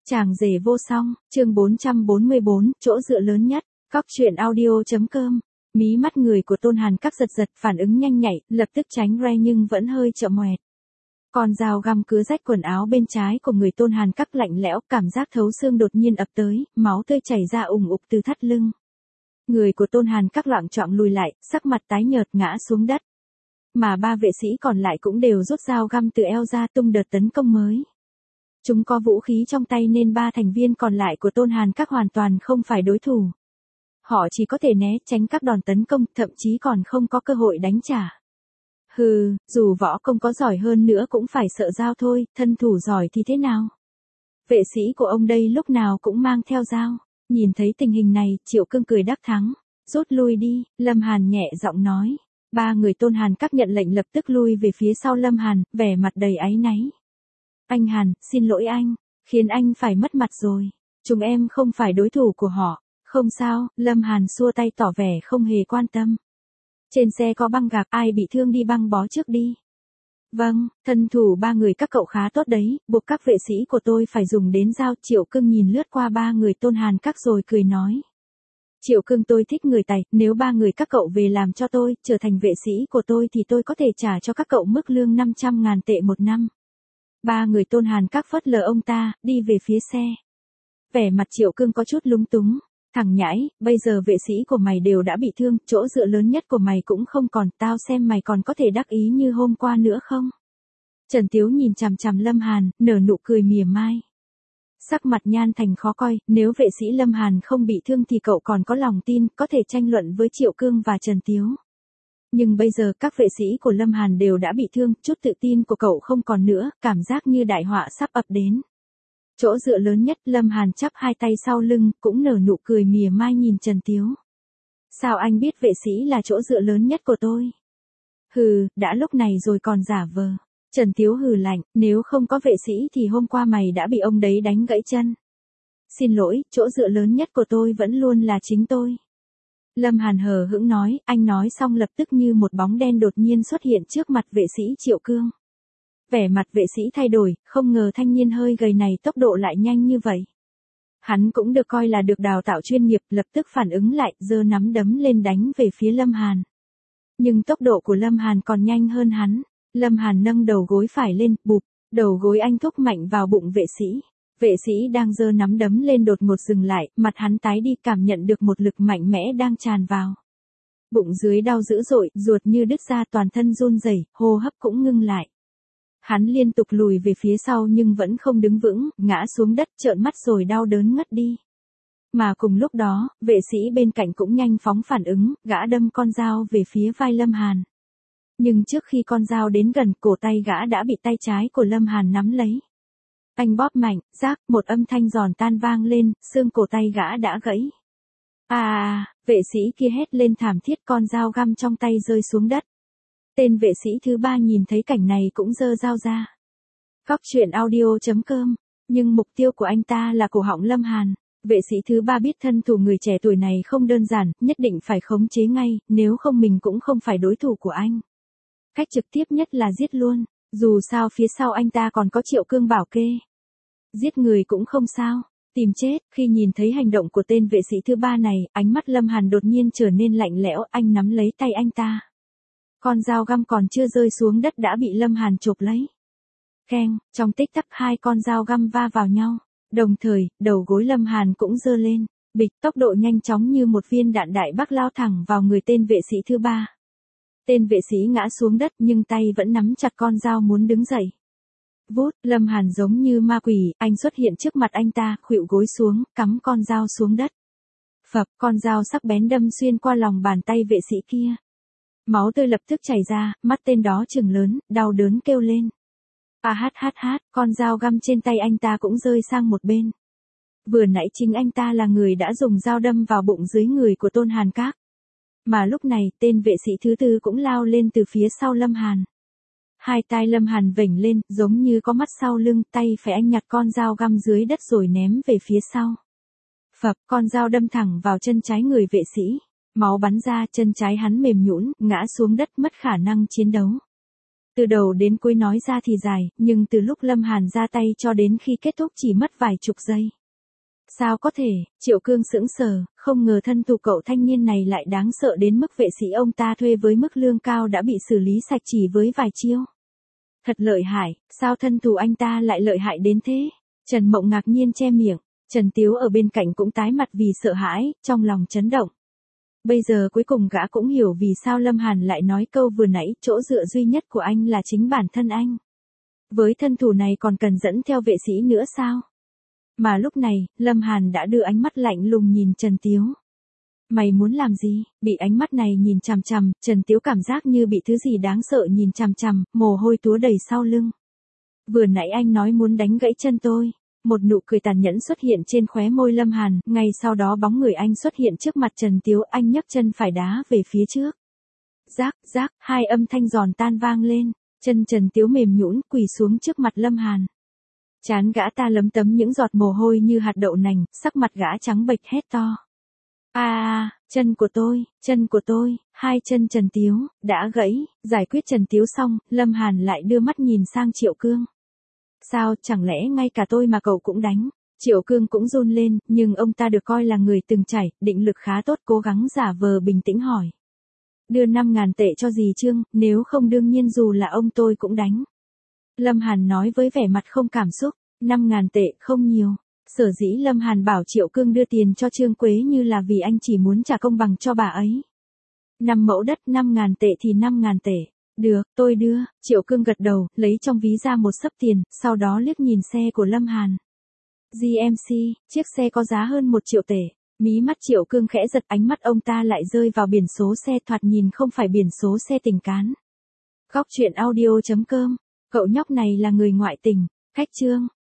Chàng rể vô song, chương 444, chỗ dựa lớn nhất, Cóc truyện audio.com. Mí mắt người của Tôn Hàn Các giật giật, phản ứng nhanh nhạy, lập tức tránh re nhưng vẫn hơi chậm ngoẹt. Con dao găm cứa rách quần áo bên trái của người Tôn Hàn Các lạnh lẽo, cảm giác thấu xương đột nhiên ập tới, máu tươi chảy ra ùng ục từ thắt lưng. Người của Tôn Hàn Các loạng choạng lùi lại, sắc mặt tái nhợt ngã xuống đất. Mà ba vệ sĩ còn lại cũng đều rút dao găm từ eo ra tung đợt tấn công mới. Chúng có vũ khí trong tay nên ba thành viên còn lại của Tôn Hàn Các hoàn toàn không phải đối thủ. Họ chỉ có thể né tránh các đòn tấn công, thậm chí còn không có cơ hội đánh trả. Hừ, dù võ công có giỏi hơn nữa cũng phải sợ dao thôi, thân thủ giỏi thì thế nào? Vệ sĩ của ông đây lúc nào cũng mang theo dao. Nhìn thấy tình hình này, Triệu Cương cười đắc thắng. Rút lui đi, Lâm Hàn nhẹ giọng nói. Ba người Tôn Hàn Các nhận lệnh lập tức lui về phía sau Lâm Hàn, vẻ mặt đầy áy náy. Anh Hàn, xin lỗi anh, khiến anh phải mất mặt rồi. Chúng em không phải đối thủ của họ. Không sao, Lâm Hàn xua tay tỏ vẻ không hề quan tâm. Trên xe có băng gạc, ai bị thương đi băng bó trước đi. Vâng, thân thủ ba người các cậu khá tốt đấy, buộc các vệ sĩ của tôi phải dùng đến dao. Triệu Cương nhìn lướt qua ba người Tôn Hàn Các rồi cười nói. Triệu Cương, tôi thích người tài, nếu ba người các cậu về làm cho tôi, trở thành vệ sĩ của tôi thì tôi có thể trả cho các cậu mức lương 500.000 tệ một năm. Ba người Tôn Hàn Các phớt lờ ông ta, đi về phía xe. Vẻ mặt Triệu Cương có chút lúng túng. Thằng nhãi, bây giờ vệ sĩ của mày đều đã bị thương, chỗ dựa lớn nhất của mày cũng không còn, tao xem mày còn có thể đắc ý như hôm qua nữa không? Trần Tiếu nhìn chằm chằm Lâm Hàn, nở nụ cười mỉa mai. Sắc mặt Nhan Thành khó coi, nếu vệ sĩ Lâm Hàn không bị thương thì cậu còn có lòng tin, có thể tranh luận với Triệu Cương và Trần Tiếu. Nhưng bây giờ các vệ sĩ của Lâm Hàn đều đã bị thương, chút tự tin của cậu không còn nữa, cảm giác như đại họa sắp ập đến. Chỗ dựa lớn nhất, Lâm Hàn chắp hai tay sau lưng, cũng nở nụ cười mỉa mai nhìn Trần Tiếu. Sao anh biết vệ sĩ là chỗ dựa lớn nhất của tôi? Hừ, đã lúc này rồi còn giả vờ. Trần Tiếu hừ lạnh, nếu không có vệ sĩ thì hôm qua mày đã bị ông đấy đánh gãy chân. Xin lỗi, chỗ dựa lớn nhất của tôi vẫn luôn là chính tôi. Lâm Hàn hờ hững nói, anh nói xong lập tức như một bóng đen đột nhiên xuất hiện trước mặt vệ sĩ Triệu Cương. Vẻ mặt vệ sĩ thay đổi, không ngờ thanh niên hơi gầy này tốc độ lại nhanh như vậy. Hắn cũng được coi là được đào tạo chuyên nghiệp, lập tức phản ứng lại, giơ nắm đấm lên đánh về phía Lâm Hàn. Nhưng tốc độ của Lâm Hàn còn nhanh hơn hắn. Lâm Hàn nâng đầu gối phải lên, bụp, đầu gối anh thúc mạnh vào bụng vệ sĩ. Vệ sĩ đang giơ nắm đấm lên đột ngột dừng lại, mặt hắn tái đi, cảm nhận được một lực mạnh mẽ đang tràn vào. Bụng dưới đau dữ dội, ruột như đứt ra, toàn thân run rẩy, hô hấp cũng ngưng lại. Hắn liên tục lùi về phía sau nhưng vẫn không đứng vững, ngã xuống đất trợn mắt rồi đau đớn ngất đi. Mà cùng lúc đó, vệ sĩ bên cạnh cũng nhanh phóng phản ứng, gã đâm con dao về phía vai Lâm Hàn. Nhưng trước khi con dao đến gần, cổ tay gã đã bị tay trái của Lâm Hàn nắm lấy. Anh bóp mạnh, rác, một âm thanh giòn tan vang lên, xương cổ tay gã đã gãy. Vệ sĩ kia hét lên thảm thiết, con dao găm trong tay rơi xuống đất. Tên vệ sĩ thứ ba nhìn thấy cảnh này cũng giơ dao ra. Cóc truyện audio.com, nhưng mục tiêu của anh ta là cổ họng Lâm Hàn. Vệ sĩ thứ ba biết thân thủ người trẻ tuổi này không đơn giản, nhất định phải khống chế ngay, nếu không mình cũng không phải đối thủ của anh. Cách trực tiếp nhất là giết luôn, dù sao phía sau anh ta còn có Triệu Cương bảo kê. Giết người cũng không sao, tìm chết. Khi nhìn thấy hành động của tên vệ sĩ thứ ba này, ánh mắt Lâm Hàn đột nhiên trở nên lạnh lẽo, anh nắm lấy tay anh ta. Con dao găm còn chưa rơi xuống đất đã bị Lâm Hàn chộp lấy. Keng, trong tích tắc hai con dao găm va vào nhau. Đồng thời, đầu gối Lâm Hàn cũng giơ lên. Bịch, tốc độ nhanh chóng như một viên đạn đại bác lao thẳng vào người tên vệ sĩ thứ ba. Tên vệ sĩ ngã xuống đất nhưng tay vẫn nắm chặt con dao muốn đứng dậy. Vút, Lâm Hàn giống như ma quỷ, anh xuất hiện trước mặt anh ta, khuỵu gối xuống, cắm con dao xuống đất. Phập, con dao sắc bén đâm xuyên qua lòng bàn tay vệ sĩ kia. Máu tươi lập tức chảy ra, mắt tên đó trừng lớn, đau đớn kêu lên. Con dao găm trên tay anh ta cũng rơi sang một bên. Vừa nãy chính anh ta là người đã dùng dao đâm vào bụng dưới người của Tôn Hàn Các. Mà lúc này, tên vệ sĩ thứ tư cũng lao lên từ phía sau Lâm Hàn. Hai tay Lâm Hàn vểnh lên, giống như có mắt sau lưng, tay phải anh nhặt con dao găm dưới đất rồi ném về phía sau. Phập, con dao đâm thẳng vào chân trái người vệ sĩ. Máu bắn ra, chân trái hắn mềm nhũn, ngã xuống đất mất khả năng chiến đấu. Từ đầu đến cuối nói ra thì dài, nhưng từ lúc Lâm Hàn ra tay cho đến khi kết thúc chỉ mất vài chục giây. Sao có thể, Triệu Cương sững sờ, không ngờ thân thủ cậu thanh niên này lại đáng sợ đến mức vệ sĩ ông ta thuê với mức lương cao đã bị xử lý sạch chỉ với vài chiêu. Thật lợi hại, sao thân thủ anh ta lại lợi hại đến thế? Trần Mộng ngạc nhiên che miệng, Trần Tiếu ở bên cạnh cũng tái mặt vì sợ hãi, trong lòng chấn động. Bây giờ cuối cùng gã cũng hiểu vì sao Lâm Hàn lại nói câu vừa nãy, chỗ dựa duy nhất của anh là chính bản thân anh. Với thân thủ này còn cần dẫn theo vệ sĩ nữa sao? Mà lúc này, Lâm Hàn đã đưa ánh mắt lạnh lùng nhìn Trần Tiếu. Mày muốn làm gì? Bị ánh mắt này nhìn chằm chằm, Trần Tiếu cảm giác như bị thứ gì đáng sợ nhìn chằm chằm, mồ hôi túa đầy sau lưng. Vừa nãy anh nói muốn đánh gãy chân tôi. Một nụ cười tàn nhẫn xuất hiện trên khóe môi Lâm Hàn, ngay sau đó bóng người anh xuất hiện trước mặt Trần Tiếu, anh nhấc chân phải đá về phía trước. Rác, rác, hai âm thanh giòn tan vang lên, chân Trần Tiếu mềm nhũn quỳ xuống trước mặt Lâm Hàn. Trán gã ta lấm tấm những giọt mồ hôi như hạt đậu nành, sắc mặt gã trắng bệch hét to. Chân của tôi, hai chân Trần Tiếu, đã gãy, giải quyết Trần Tiếu xong, Lâm Hàn lại đưa mắt nhìn sang Triệu Cương. Sao, chẳng lẽ ngay cả tôi mà cậu cũng đánh? Triệu Cương cũng run lên, nhưng ông ta được coi là người từng trải, định lực khá tốt, cố gắng giả vờ bình tĩnh hỏi. Đưa 5.000 tệ cho dì Trương, nếu không đương nhiên dù là ông tôi cũng đánh. Lâm Hàn nói với vẻ mặt không cảm xúc, 5.000 tệ không nhiều. Sở dĩ Lâm Hàn bảo Triệu Cương đưa tiền cho Trương Quế Như là vì anh chỉ muốn trả công bằng cho bà ấy. 5 mẫu đất 5.000 tệ thì 5.000 tệ. Được, tôi đưa, Triệu Cương gật đầu, lấy trong ví ra một xấp tiền, sau đó liếc nhìn xe của Lâm Hàn. GMC, chiếc xe có giá hơn 1 triệu tệ. Mí mắt Triệu Cương khẽ giật, ánh mắt ông ta lại rơi vào biển số xe, thoạt nhìn không phải biển số xe tình cán. Góc truyện audio.com, cậu nhóc này là người ngoại tình, cách chương.